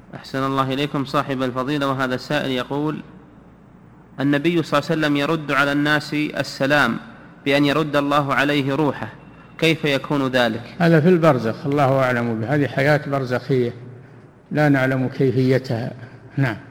أحسن الله إليكم صاحب الفضيلة. وهذا السائل يقول: النبي صلى الله عليه وسلم يرد على الناس السلام بأن يرد الله عليه روحه، كيف يكون ذلك؟ هذا في البرزخ، الله أعلم به، هذه حياة برزخية لا نعلم كيفيتها. نعم.